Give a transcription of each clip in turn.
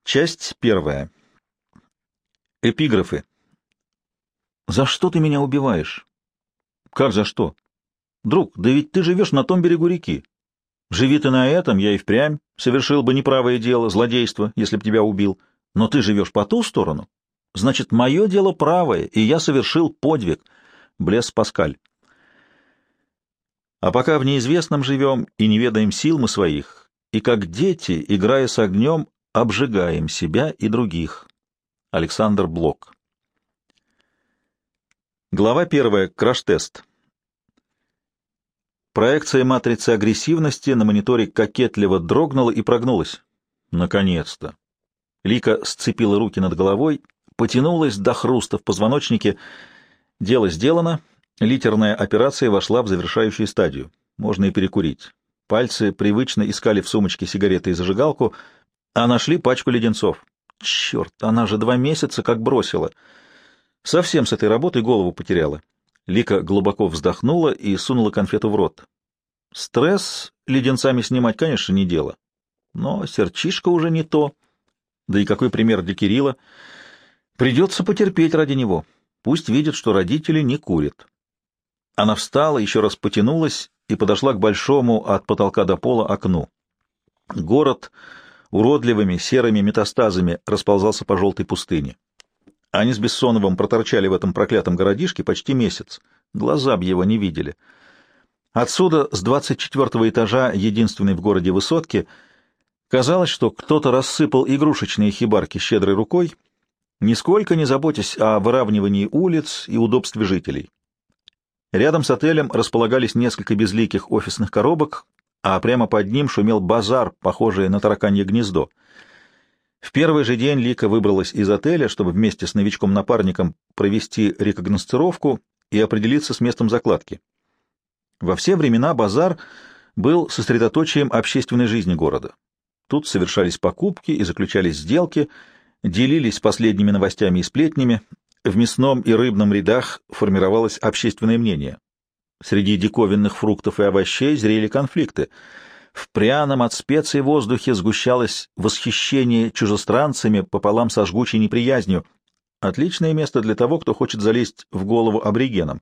Часть первая. Эпиграфы. «За что ты меня убиваешь?» «Как за что?» «Друг, да ведь ты живешь на том берегу реки. Живи ты на этом, я и впрямь совершил бы неправое дело, злодейство, если б тебя убил. Но ты живешь по ту сторону. Значит, мое дело правое, и я совершил подвиг». Блес Паскаль. «А пока в неизвестном живем и не ведаем сил мы своих, и как дети, играя с огнем, обжигаем себя и других». Александр Блок. Глава 1. Краш-тест. Проекция матрицы агрессивности на мониторе кокетливо дрогнула и прогнулась. Наконец-то! Лика сцепила руки над головой, потянулась до хруста в позвоночнике. Дело сделано, литерная операция вошла в завершающую стадию. Можно и перекурить. Пальцы привычно искали в сумочке сигареты и зажигалку, а нашли пачку леденцов. Черт, она же 2 месяца как бросила. Совсем с этой работой голову потеряла. Лика глубоко вздохнула и сунула конфету в рот. Стресс леденцами снимать, конечно, не дело. Но сердчишко уже не то. Да и какой пример для Кирилла? Придется потерпеть ради него. Пусть видит, что родители не курят. Она встала, еще раз потянулась и подошла к большому от потолка до пола окну. Город уродливыми серыми метастазами расползался по желтой пустыне. Они с Бессоновым проторчали в этом проклятом городишке почти месяц. Глаза б его не видели. Отсюда, с 24-го этажа единственной в городе высотки, казалось, что кто-то рассыпал игрушечные хибарки щедрой рукой, нисколько не заботясь о выравнивании улиц и удобстве жителей. Рядом с отелем располагались несколько безликих офисных коробок, а прямо под ним шумел базар, похожий на тараканье гнездо. В первый же день Лика выбралась из отеля, чтобы вместе с новичком-напарником провести рекогносцировку и определиться с местом закладки. Во все времена базар был сосредоточием общественной жизни города. Тут совершались покупки и заключались сделки, делились последними новостями и сплетнями, в мясном и рыбном рядах формировалось общественное мнение. Среди диковинных фруктов и овощей зрели конфликты. В пряном от специй воздухе сгущалось восхищение чужестранцами пополам со жгучей неприязнью. Отличное место для того, кто хочет залезть в голову аборигенам.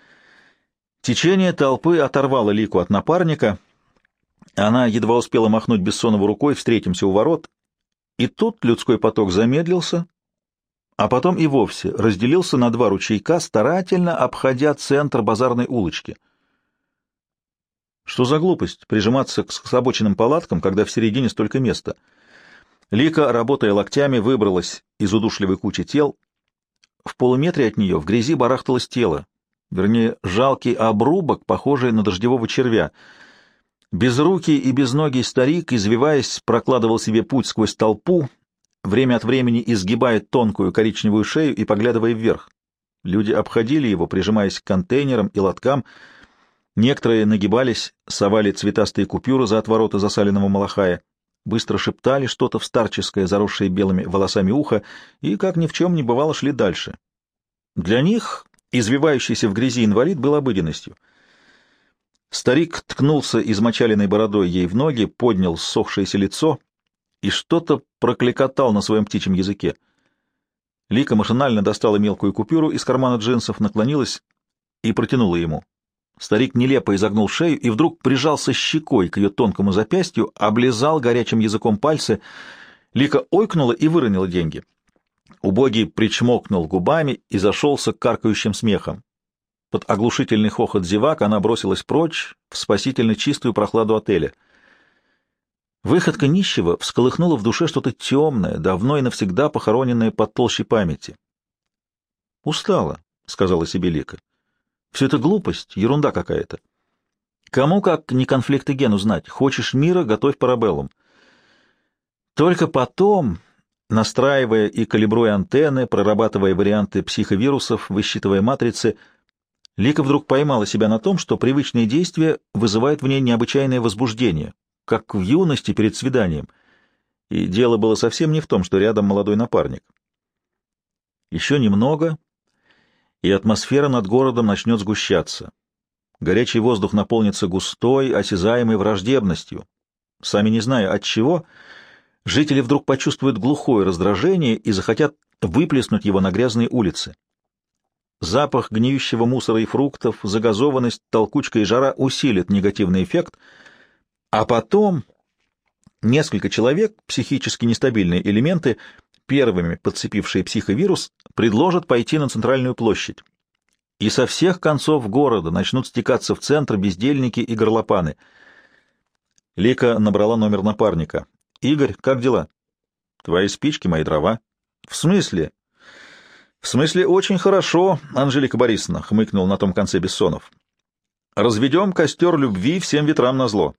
Течение толпы оторвало Лику от напарника. Она едва успела махнуть Бессонову рукой «встретимся у ворот», и тут людской поток замедлился, а потом и вовсе разделился на 2 ручейка, старательно обходя центр базарной улочки. Что за глупость прижиматься к скособоченным палаткам, когда в середине столько места? Лика, работая локтями, выбралась из удушливой кучи тел. В полуметре от нее в грязи барахталось тело, вернее, жалкий обрубок, похожий на дождевого червя. Безрукий и безногий старик, извиваясь, прокладывал себе путь сквозь толпу, время от времени изгибая тонкую коричневую шею и поглядывая вверх. Люди обходили его, прижимаясь к контейнерам и лоткам. Некоторые нагибались, совали цветастые купюры за отвороты засаленного малахая, быстро шептали что-то в старческое, заросшее белыми волосами ухо, и, как ни в чем не бывало, шли дальше. Для них извивающийся в грязи инвалид был обыденностью. Старик ткнулся измочаленной бородой ей в ноги, поднял ссохшееся лицо и что-то прокликотал на своем птичьем языке. Лика машинально достала мелкую купюру из кармана джинсов, наклонилась и протянула ему. Старик нелепо изогнул шею и вдруг прижался щекой к ее тонкому запястью, облизал горячим языком пальцы. Лика ойкнула и выронила деньги. Убогий причмокнул губами и зашелся каркающим смехом. Под оглушительный хохот зевак она бросилась прочь в спасительно чистую прохладу отеля. Выходка нищего всколыхнула в душе что-то темное, давно и навсегда похороненное под толщей памяти. «Устала», — сказала себе Лика. «Все это глупость, ерунда какая-то. Кому как не конфликты ген узнать. Хочешь мира — готовь парабеллум». Только потом, настраивая и калибруя антенны, прорабатывая варианты психовирусов, высчитывая матрицы, Лика вдруг поймала себя на том, что привычные действия вызывают в ней необычайное возбуждение, как в юности перед свиданием. И дело было совсем не в том, что рядом молодой напарник. Еще немного, и атмосфера над городом начнет сгущаться. Горячий воздух наполнится густой, осязаемой враждебностью. Сами не зная от чего, жители вдруг почувствуют глухое раздражение и захотят выплеснуть его на грязные улицы. Запах гниющего мусора и фруктов, загазованность, толкучка и жара усилят негативный эффект, а потом несколько человек, психически нестабильные элементы, первыми подцепившие психовирус, предложат пойти на центральную площадь. И со всех концов города начнут стекаться в центр бездельники и горлопаны. Лика набрала номер напарника. «Игорь, как дела?» «Твои спички, мои дрова». «В смысле?» «В смысле, очень хорошо, Анжелика Борисовна», — хмыкнул на том конце Бессонов. «Разведем костер любви всем ветрам назло».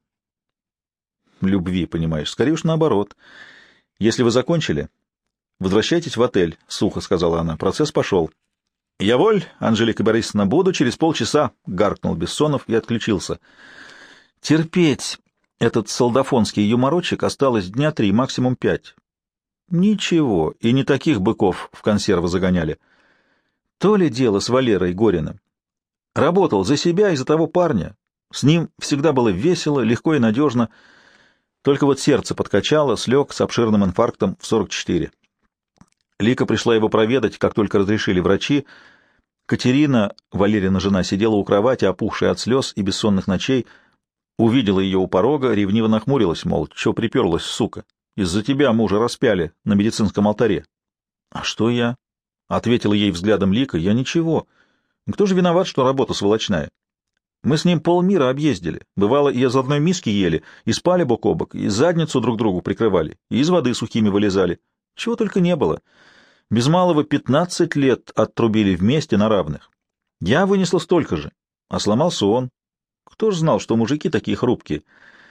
«Любви, понимаешь, скорее уж наоборот. Если вы закончили, возвращайтесь в отель», — сухо сказала она. «Процесс пошел». «Я воль, Анжелика Борисовна, буду через полчаса», — гаркнул Бессонов и отключился. Терпеть этот солдафонский юморочек осталось дня 3, максимум 5. Ничего, и не таких быков в консервы загоняли. То ли дело с Валерой Гориным. Работал за себя и за того парня. С ним всегда было весело, легко и надежно. Только вот сердце подкачало, слег с обширным инфарктом в 44. Лика пришла его проведать, как только разрешили врачи. Катерина, Валерина жена, сидела у кровати, опухшая от слез и бессонных ночей. Увидела ее у порога, ревниво нахмурилась, мол, чё приперлась, сука? Из-за тебя мужа распяли на медицинском алтаре. — А что я? — ответила ей взглядом Лика. — Я ничего. Кто же виноват, что работа сволочная? Мы с ним полмира объездили. Бывало, и из одной миски ели, и спали бок о бок, и задницу друг другу прикрывали, и из воды сухими вылезали. Чего только не было. Без малого 15 лет оттрубили вместе на равных. Я вынесла столько же, а сломался он. Кто ж знал, что мужики такие хрупкие?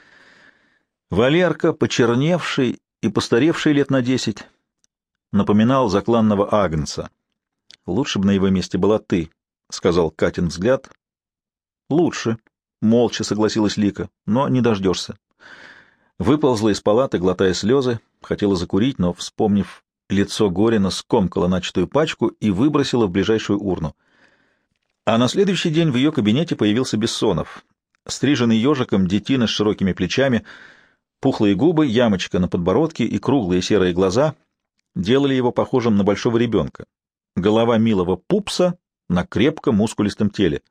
Валерка, почерневший и постаревший лет на 10, напоминал закланного агнца. «Лучше бы на его месте была ты», — сказал Катин взгляд. «Лучше», — молча согласилась Лика, — «но не дождешься». Выползла из палаты, глотая слезы, хотела закурить, но, вспомнив лицо Горина, скомкала начатую пачку и выбросила в ближайшую урну. А на следующий день в ее кабинете появился Бессонов, стриженный ежиком, детина с широкими плечами. Пухлые губы, ямочка на подбородке и круглые серые глаза делали его похожим на большого ребенка. Голова милого пупса на крепком мускулистом теле.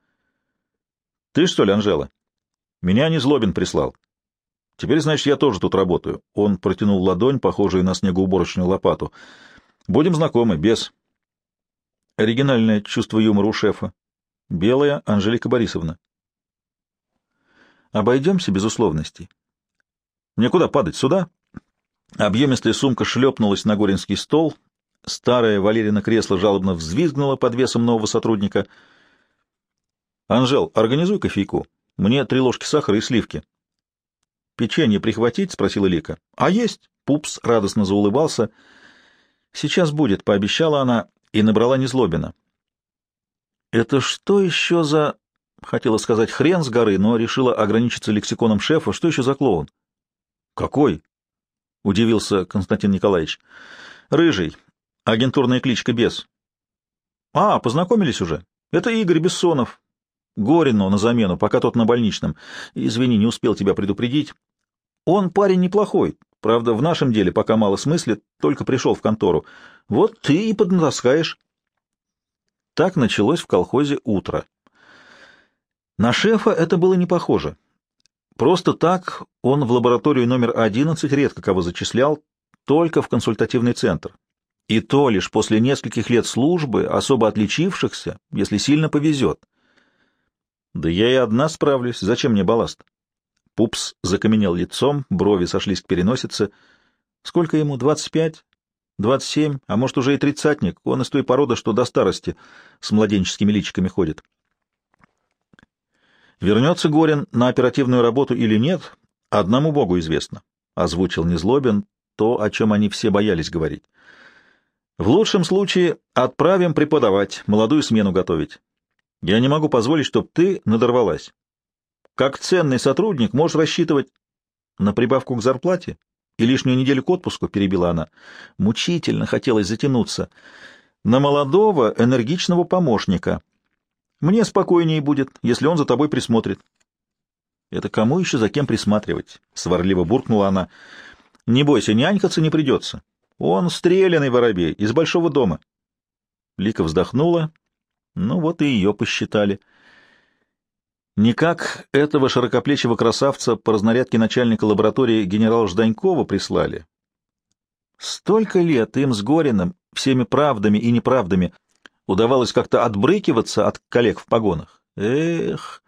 — Ты что ли, Анжела? Меня Незлобин прислал. Теперь, значит, я тоже тут работаю. Он протянул ладонь, похожую на снегоуборочную лопату. Будем знакомы, без. Оригинальное чувство юмора у шефа. Белая Анжелика Борисовна. Обойдемся без условностей. Мне куда падать, сюда? Объемистая сумка шлепнулась на горинский стол. Старое Валерина кресло жалобно взвизгнуло под весом нового сотрудника. — Анжел, организуй кофейку. Мне 3 ложки сахара и сливки. — Печенье прихватить? — спросила Лика. — А есть? — Пупс радостно заулыбался. — Сейчас будет, — пообещала она и набрала Незлобина. — Это что еще за... — хотела сказать хрен с горы, но решила ограничиться лексиконом шефа. Что еще за клоун? — Какой? — удивился Константин Николаевич. — Рыжий. Агентурная кличка Бес. — А, познакомились уже? Это Игорь Бессонов. Горину на замену, пока тот на больничном. Извини, не успел тебя предупредить. Он парень неплохой. Правда, в нашем деле пока мало смыслит, только пришел в контору. Вот ты и поднатаскаешь. Так началось в колхозе утро. На шефа это было не похоже. Просто так он в лабораторию номер 11 редко кого зачислял, только в консультативный центр. И то лишь после нескольких лет службы, особо отличившихся, если сильно повезет. Да я и одна справлюсь, зачем мне балласт? Пупс закаменел лицом, брови сошлись к переносице. Сколько ему, 25? 27, а может уже и тридцатник, он из той породы, что до старости с младенческими личиками ходит. Вернется Горин на оперативную работу или нет, одному Богу известно, — озвучил Незлобин то, о чем они все боялись говорить. В лучшем случае отправим преподавать, молодую смену готовить. Я не могу позволить, чтобы ты надорвалась. Как ценный сотрудник можешь рассчитывать на прибавку к зарплате и лишнюю неделю к отпуску, — перебила она. Мучительно хотелось затянуться. На молодого, энергичного помощника. Мне спокойнее будет, если он за тобой присмотрит. — Это кому еще за кем присматривать? — сварливо буркнула она. Не бойся, нянькаться не придется. Он стрелянный воробей из большого дома. Лика вздохнула. Ну вот и ее посчитали. Никак этого широкоплечего красавца по разнарядке начальника лаборатории генерала Жданькова прислали. Столько лет им с Гориным, всеми правдами и неправдами, удавалось как-то отбрыкиваться от коллег в погонах. Эх!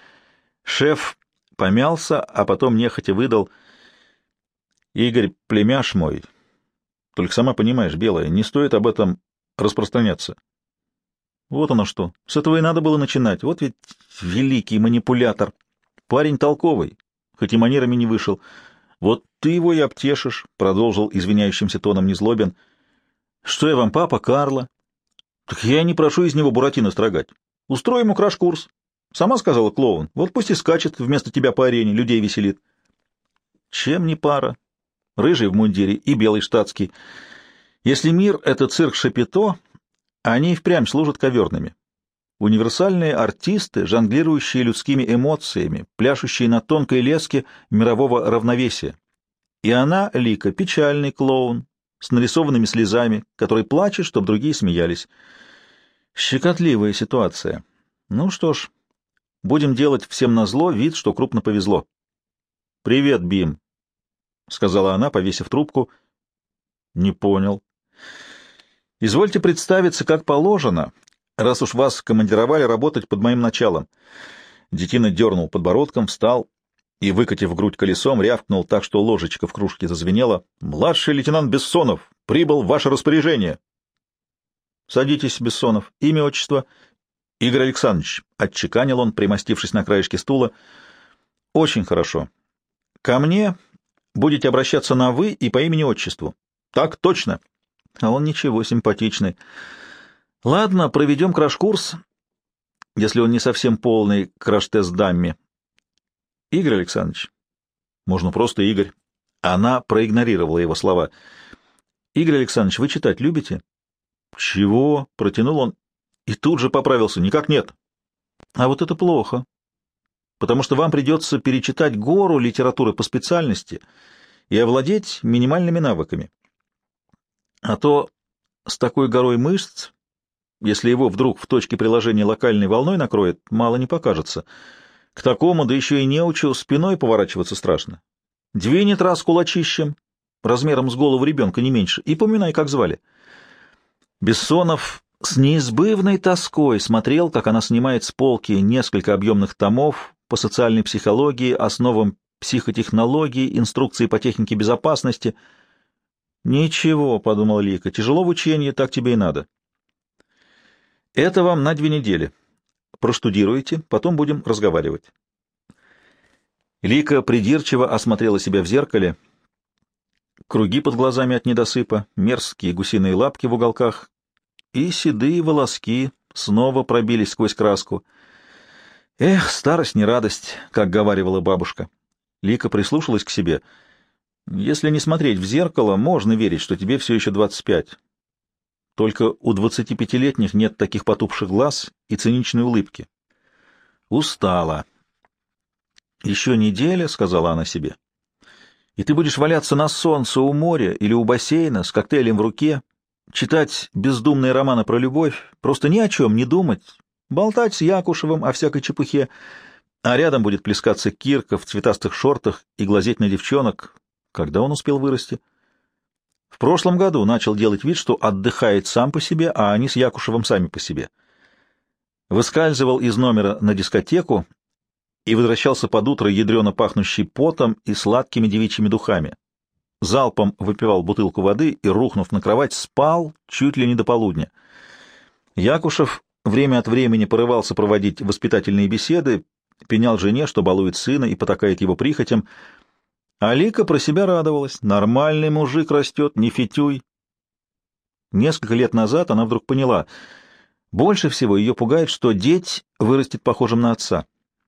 Шеф помялся, а потом нехотя выдал: «Игорь, племяш мой, только сама понимаешь, Белая, не стоит об этом распространяться». Вот оно что. С этого и надо было начинать. Вот ведь великий манипулятор. Парень толковый, хоть и манерами не вышел. Вот ты его и обтешишь, — продолжил извиняющимся тоном Незлобин. Что я вам, папа Карла? Так я не прошу из него Буратино строгать. Устрою ему краш-курс. Сама сказала клоун. Вот пусть и скачет вместо тебя по арене, людей веселит. Чем не пара? Рыжий в мундире и белый штатский. Если мир — это цирк Шапито, они и впрямь служат коверными. Универсальные артисты, жонглирующие людскими эмоциями, пляшущие на тонкой леске мирового равновесия. И она, Лика, печальный клоун, с нарисованными слезами, который плачет, чтобы другие смеялись. Щекотливая ситуация. Ну что ж, будем делать всем назло вид, что крупно повезло. — Привет, Бим, — сказала она, повесив трубку. — Не понял. — Извольте представиться, как положено, раз уж вас командировали работать под моим началом. Детина дернул подбородком, встал и, выкатив грудь колесом, рявкнул так, что ложечка в кружке зазвенела. — Младший лейтенант Бессонов прибыл в ваше распоряжение. — Садитесь, Бессонов. Имя, отчество? — Игорь Александрович, — отчеканил он, примостившись на краешке стула. — Очень хорошо. Ко мне будете обращаться на «вы» и по имени-отчеству. — Так точно. — А он ничего, симпатичный. Ладно, проведем краш-курс, если он не совсем полный краш-тест дамме. Игорь Александрович. Можно просто Игорь. Она проигнорировала его слова. Игорь Александрович, вы читать любите? Чего? Протянул он и тут же поправился. Никак нет. А вот это плохо, потому что вам придется перечитать гору литературы по специальности и овладеть минимальными навыками. А то с такой горой мышц, если его вдруг в точке приложения локальной волной накроет, мало не покажется. К такому, да еще и неучу, спиной поворачиваться страшно. Двинет раз кулачищем, размером с голову ребенка не меньше, и поминай, как звали. Бессонов с неизбывной тоской смотрел, как она снимает с полки несколько объемных томов по социальной психологии, основам психотехнологии, инструкции по технике безопасности. «Ничего», — подумала Лика, — «тяжело в учении, так тебе и надо». «Это вам на 2 недели. Проштудируете, потом будем разговаривать». Лика придирчиво осмотрела себя в зеркале. Круги под глазами от недосыпа, мерзкие гусиные лапки в уголках и седые волоски снова пробились сквозь краску. «Эх, старость не радость», — как говаривала бабушка. Лика прислушалась к себе. «Если не смотреть в зеркало, можно верить, что тебе все еще 25. Только у 25-летних нет таких потупших глаз и циничной улыбки. Устала». «Еще неделя», — сказала она себе, — «и ты будешь валяться на солнце у моря или у бассейна с коктейлем в руке, читать бездумные романы про любовь, просто ни о чем не думать, болтать с Якушевым о всякой чепухе, а рядом будет плескаться Кирка в цветастых шортах и глазеть на девчонок. Когда он успел вырасти? В прошлом году начал делать вид, что отдыхает сам по себе, а они с Якушевым сами по себе. Выскальзывал из номера на дискотеку и возвращался под утро ядрено пахнущий потом и сладкими девичьими духами. Залпом выпивал бутылку воды и, рухнув на кровать, спал чуть ли не до полудня. Якушев время от времени порывался проводить воспитательные беседы, пенял жене, что балует сына и потакает его прихотям, а Лика про себя радовалась. Нормальный мужик растет, не фитюй. Несколько лет назад она вдруг поняла, больше всего ее пугает, что деть вырастет похожим на отца.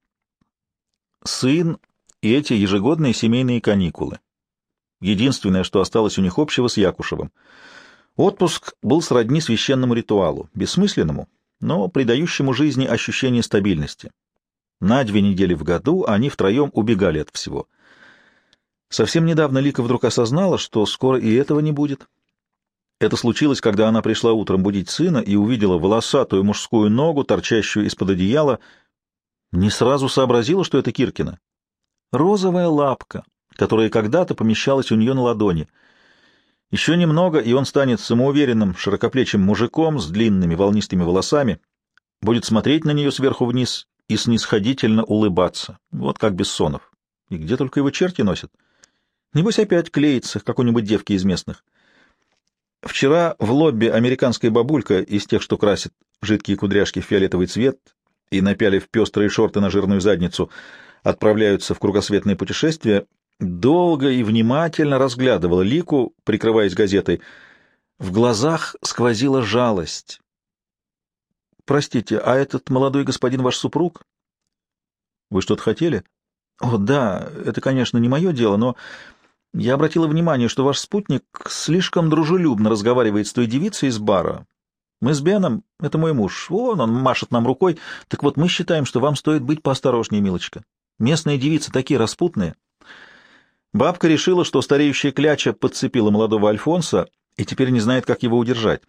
Сын и эти ежегодные семейные каникулы. Единственное, что осталось у них общего с Якушевым. Отпуск был сродни священному ритуалу, бессмысленному, но придающему жизни ощущение стабильности. На 2 недели в году они втроем убегали от всего. Совсем недавно Лика вдруг осознала, что скоро и этого не будет. Это случилось, когда она пришла утром будить сына и увидела волосатую мужскую ногу, торчащую из-под одеяла. Не сразу сообразила, что это Киркина. Розовая лапка, которая когда-то помещалась у нее на ладони. Еще немного, и он станет самоуверенным, широкоплечим мужиком с длинными волнистыми волосами, будет смотреть на нее сверху вниз и снисходительно улыбаться. Вот как Бессонов. И где только его черти носят. Небось опять клеится к какой-нибудь девке из местных. Вчера в лобби американская бабулька из тех, что красит жидкие кудряшки в фиолетовый цвет и, напялив пестрые шорты на жирную задницу, отправляются в кругосветное путешествие, долго и внимательно разглядывала Лику, прикрываясь газетой. В глазах сквозила жалость. «Простите, а этот молодой господин ваш супруг?» «Вы что-то хотели?» «О, да, это, конечно, не мое дело, но я обратила внимание, что ваш спутник слишком дружелюбно разговаривает с той девицей из бара. Мы с Беном, это мой муж, вон он машет нам рукой, так вот мы считаем, что вам стоит быть поосторожнее, милочка. Местные девицы такие распутные». Бабка решила, что стареющая кляча подцепила молодого Альфонса и теперь не знает, как его удержать.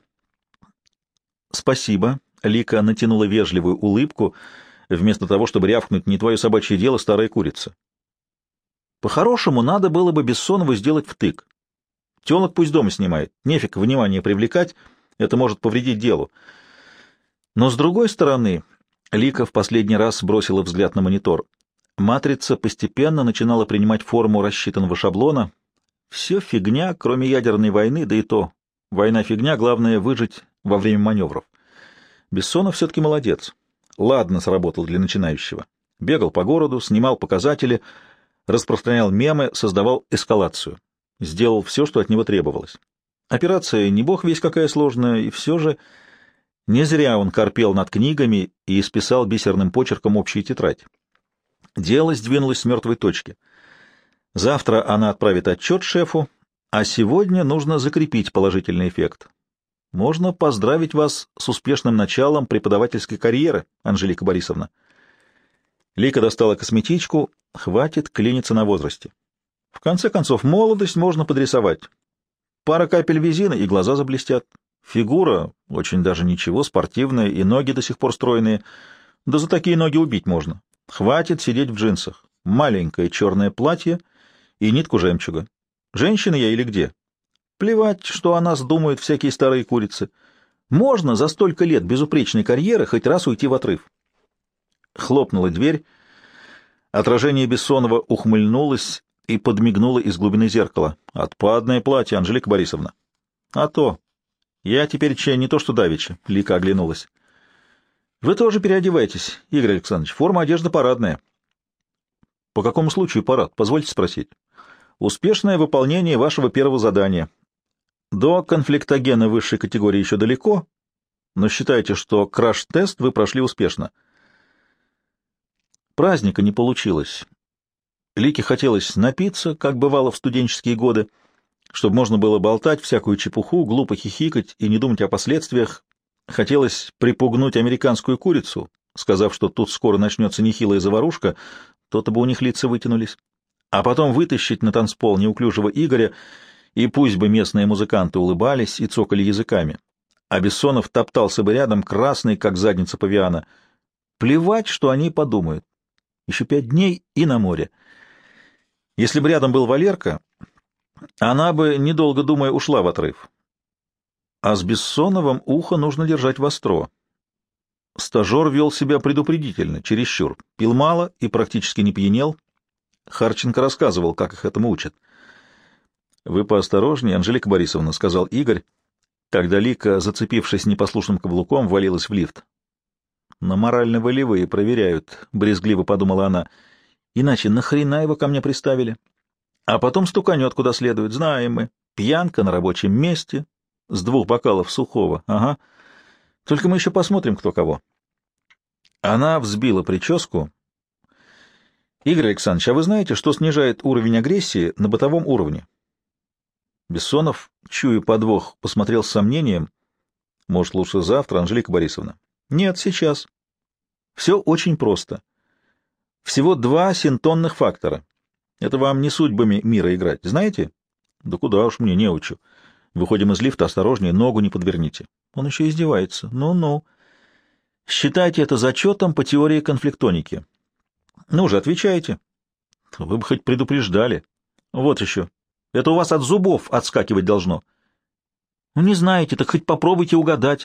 «Спасибо», — Лика натянула вежливую улыбку, вместо того, чтобы рявкнуть «не твое собачье дело, старая курица». По-хорошему, надо было бы Бессонову сделать втык. Телок пусть дома снимает, нефиг внимание привлекать, это может повредить делу. Но с другой стороны, Лика в последний раз бросила взгляд на монитор. Матрица постепенно начинала принимать форму рассчитанного шаблона. Все фигня, кроме ядерной войны, да и то. Война фигня, главное — выжить во время маневров. Бессонов все-таки молодец. Ладно сработал для начинающего. Бегал по городу, снимал показатели, распространял мемы, создавал эскалацию. Сделал все, что от него требовалось. Операция не бог весть какая сложная, и все же не зря он корпел над книгами и исписал бисерным почерком общую тетрадь. Дело сдвинулось с мертвой точки. Завтра она отправит отчет шефу, а сегодня нужно закрепить положительный эффект. Можно поздравить вас с успешным началом преподавательской карьеры, Анжелика Борисовна. Лика достала косметичку, хватит клиниться на возрасте. В конце концов, молодость можно подрисовать. Пара капель визина, и глаза заблестят. Фигура очень даже ничего, спортивная, и ноги до сих пор стройные. Да за такие ноги убить можно. Хватит сидеть в джинсах. Маленькое черное платье и нитку жемчуга. Женщина я или где? Плевать, что о нас думают всякие старые курицы. Можно за столько лет безупречной карьеры хоть раз уйти в отрыв. Хлопнула дверь. Отражение Бессонова ухмыльнулось и подмигнуло из глубины зеркала. «Отпадное платье, Анжелика Борисовна». «А то. Я теперь чай не то что давеча», — Лика оглянулась. «Вы тоже переодевайтесь, Игорь Александрович. Форма одежды парадная». «По какому случаю парад? Позвольте спросить». «Успешное выполнение вашего первого задания. До конфликтогена высшей категории еще далеко, но считайте, что краш-тест вы прошли успешно». Праздника не получилось. Лике хотелось напиться, как бывало в студенческие годы, чтобы можно было болтать всякую чепуху, глупо хихикать и не думать о последствиях. Хотелось припугнуть американскую курицу, сказав, что тут скоро начнется нехилая заварушка, то-то бы у них лица вытянулись, а потом вытащить на танцпол неуклюжего Игоря, и пусть бы местные музыканты улыбались и цокали языками. А Бессонов топтался бы рядом, красный, как задница павиана. Плевать, что они подумают. Еще 5 дней и на море. Если бы рядом был Валерка, она бы, недолго думая, ушла в отрыв. А с Бессоновым ухо нужно держать востро. Стажер вел себя предупредительно, чересчур. Пил мало и практически не пьянел. Харченко рассказывал, как их этому учат. — Вы поосторожнее, Анжелика Борисовна, — сказал Игорь, когда Лика, зацепившись непослушным каблуком, валилась в лифт. — На морально-волевые проверяют, — брезгливо подумала она. — Иначе нахрена его ко мне приставили? А потом стуканет куда следует, знаем мы. Пьянка на рабочем месте, с 2 бокалов сухого, ага. Только мы еще посмотрим, кто кого. Она взбила прическу. — Игорь Александрович, а вы знаете, что снижает уровень агрессии на бытовом уровне? Бессонов, чуя подвох, посмотрел с сомнением. — Может, лучше завтра, Анжелика Борисовна? — Нет, сейчас. Все очень просто. Всего 2 синтонных фактора. Это вам не судьбами мира играть, знаете? Да куда уж мне, неучу. Выходим из лифта, осторожнее, ногу не подверните. Он еще издевается. Ну-ну. Считайте это зачетом по теории конфликтоники. Ну же, отвечайте. Вы бы хоть предупреждали. Вот еще. Это у вас от зубов отскакивать должно. Ну, не знаете, так хоть попробуйте угадать.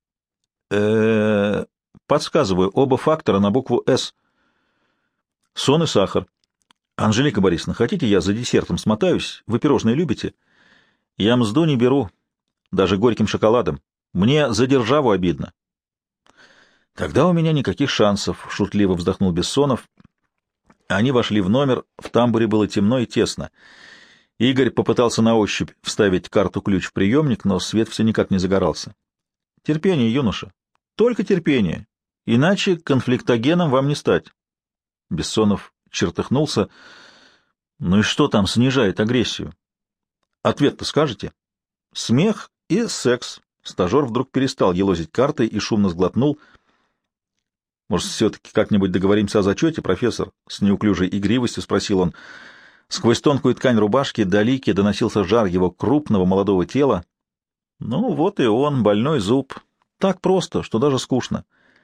Подсказываю, оба фактора на букву «С». Сон и сахар. Анжелика Борисовна, хотите, я за десертом смотаюсь? Вы пирожные любите? Я мзду не беру, даже горьким шоколадом. Мне за державу обидно. Тогда у меня никаких шансов, шутливо вздохнул Бессонов. Они вошли в номер, в тамбуре было темно и тесно. Игорь попытался на ощупь вставить карту-ключ в приемник, но свет все никак не загорался. Терпение, юноша, только терпение, иначе конфликтогеном вам не стать. Бессонов чертыхнулся. Ну и что там снижает агрессию? Ответ-то скажете? Смех и секс. Стажер вдруг перестал елозить картой и шумно сглотнул. Может, все-таки как-нибудь договоримся о зачете, профессор? С неуклюжей игривостью спросил он. Сквозь тонкую ткань рубашки до Лики доносился жар его крупного молодого тела. Ну, вот и он, больной зуб. Так просто, что даже скучно.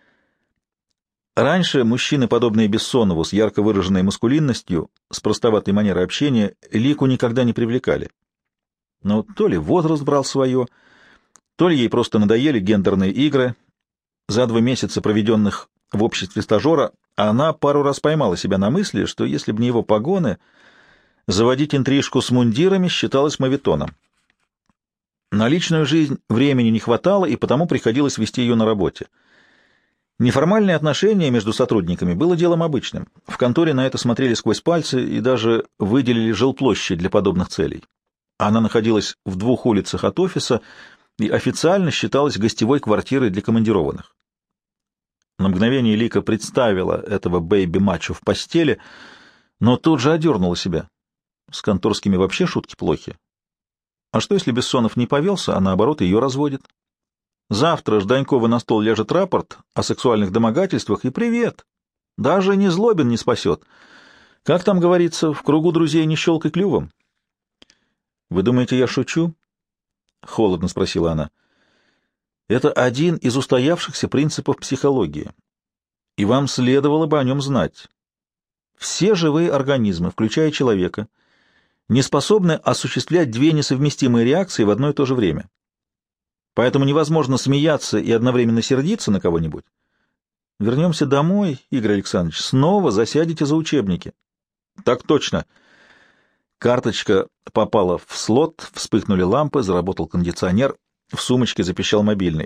Раньше мужчины, подобные Бессонову, с ярко выраженной маскулинностью, с простоватой манерой общения, Лику никогда не привлекали. Но то ли возраст брал свое, то ли ей просто надоели гендерные игры. За 2 месяца, проведенных в обществе стажера, она пару раз поймала себя на мысли, что если бы не его погоны, заводить интрижку с мундирами считалось моветоном. На личную жизнь времени не хватало, и потому приходилось вести ее на работе. Неформальное отношение между сотрудниками было делом обычным. В конторе на это смотрели сквозь пальцы и даже выделили жилплощадь для подобных целей. Она находилась в 2 улицах от офиса и официально считалась гостевой квартирой для командированных. На мгновение Лика представила этого бэйби-мачо в постели, но тут же одернула себя. С конторскими вообще шутки плохи. А что, если Бессонов не повелся, а наоборот ее разводит? Завтра Жданькову на стол ляжет рапорт о сексуальных домогательствах, и привет! Даже не Злобин не спасет. Как там говорится, в кругу друзей не щелкай клювом. — Вы думаете, я шучу? — холодно спросила она. — Это один из устоявшихся принципов психологии, и вам следовало бы о нем знать. Все живые организмы, включая человека, не способны осуществлять 2 несовместимые реакции в одно и то же время. Поэтому невозможно смеяться и одновременно сердиться на кого-нибудь. Вернемся домой, Игорь Александрович, снова засядете за учебники. Так точно. Карточка попала в слот, вспыхнули лампы, заработал кондиционер, в сумочке запищал мобильный.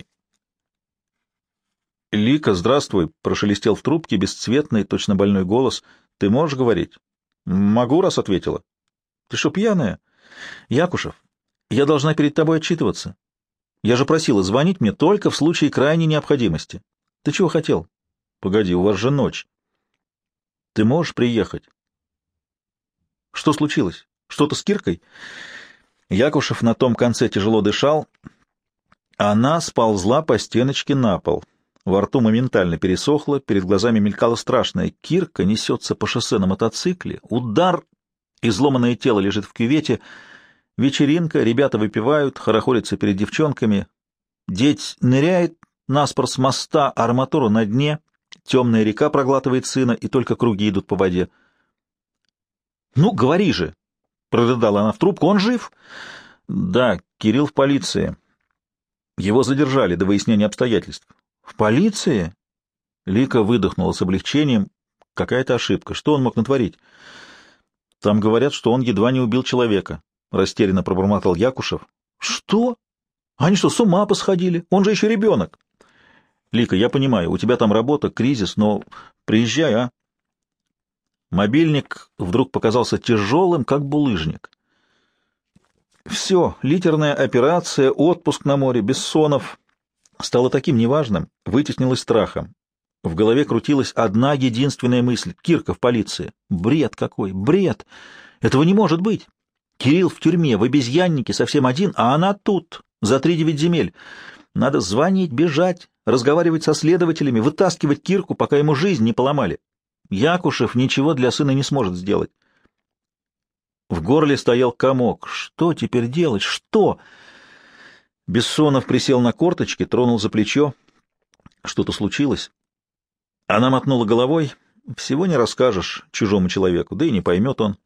Лика, здравствуй, прошелестел в трубке бесцветный, точно больной голос. Ты можешь говорить? Могу, раз ответила. Ты что, пьяная? Якушев, я должна перед тобой отчитываться. Я же просила звонить мне только в случае крайней необходимости. Ты чего хотел? Погоди, у вас же ночь. Ты можешь приехать? Что случилось? Что-то с Киркой? Якушев на том конце тяжело дышал. Она сползла по стеночке на пол. Во рту моментально пересохло, перед глазами мелькало страшное. Кирка несется по шоссе на мотоцикле. Удар! Изломанное тело лежит в кювете. Вечеринка, ребята выпивают, хорохорятся перед девчонками. Деть ныряет наспор с моста, арматура на дне. Темная река проглатывает сына, и только круги идут по воде. — Ну, говори же! — прорыдала она в трубку. — Он жив? — Да, Кирилл в полиции. Его задержали до выяснения обстоятельств. — В полиции? Лика выдохнула с облегчением. Какая-то ошибка. Что он мог натворить? — Там говорят, что он едва не убил человека. — растерянно пробормотал Якушев. — Что? Они что, с ума посходили? Он же еще ребенок. — Лика, я понимаю, у тебя там работа, кризис, но приезжай, а? Мобильник вдруг показался тяжелым, как булыжник. Все, литерная операция, отпуск на море, Бессонов стало таким неважным, вытеснилось страхом. В голове крутилась одна единственная мысль — Кирка в полиции. Бред какой, бред! Этого не может быть! Кирилл в тюрьме, в обезьяннике, совсем один, а она тут, за 3-9 земель. Надо звонить, бежать, разговаривать со следователями, вытаскивать Кирку, пока ему жизнь не поломали. Якушев ничего для сына не сможет сделать. В горле стоял комок. Что теперь делать? Что? Бессонов присел на корточки, тронул за плечо. Что-то случилось? Она мотнула головой. Всего не расскажешь чужому человеку, да и не поймет он.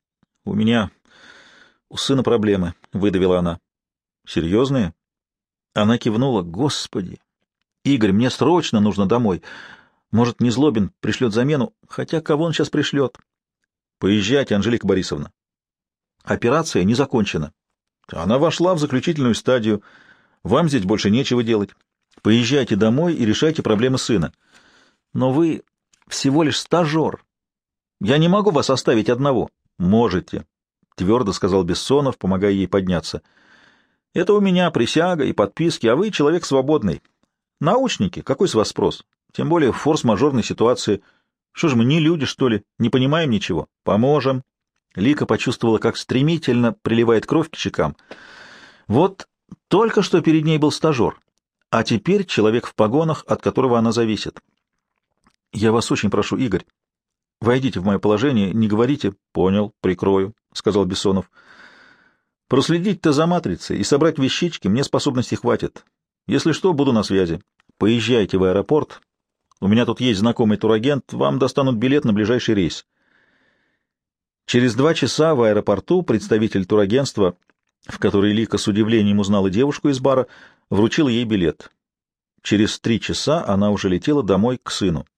У сына проблемы, — выдавила она. Серьезные? Она кивнула. Господи! Игорь, мне срочно нужно домой. Может, Незлобин пришлет замену? Хотя кого он сейчас пришлет? Поезжайте, Анжелика Борисовна. Операция не закончена. Она вошла в заключительную стадию. Вам здесь больше нечего делать. Поезжайте домой и решайте проблемы сына. Но вы всего лишь стажер. Я не могу вас оставить одного. Можете, — твердо сказал Бессонов, помогая ей подняться. Это у меня присяга и подписки, а вы человек свободный. Научники, какой с вас спрос? Тем более в форс-мажорной ситуации. Что ж мы, не люди, что ли? Не понимаем ничего? Поможем. Лика почувствовала, как стремительно приливает кровь к щекам. Вот только что перед ней был стажер, а теперь человек в погонах, от которого она зависит. Я вас очень прошу, Игорь, войдите в мое положение, не говорите. Понял, прикрою, — сказал Бессонов. Проследить-то за матрицей и собрать вещички мне способности хватит. Если что, буду на связи. Поезжайте в аэропорт. У меня тут есть знакомый турагент, вам достанут билет на ближайший рейс. Через 2 часа в аэропорту представитель турагентства, в который Лика с удивлением узнала девушку из бара, вручил ей билет. Через 3 часа она уже летела домой к сыну.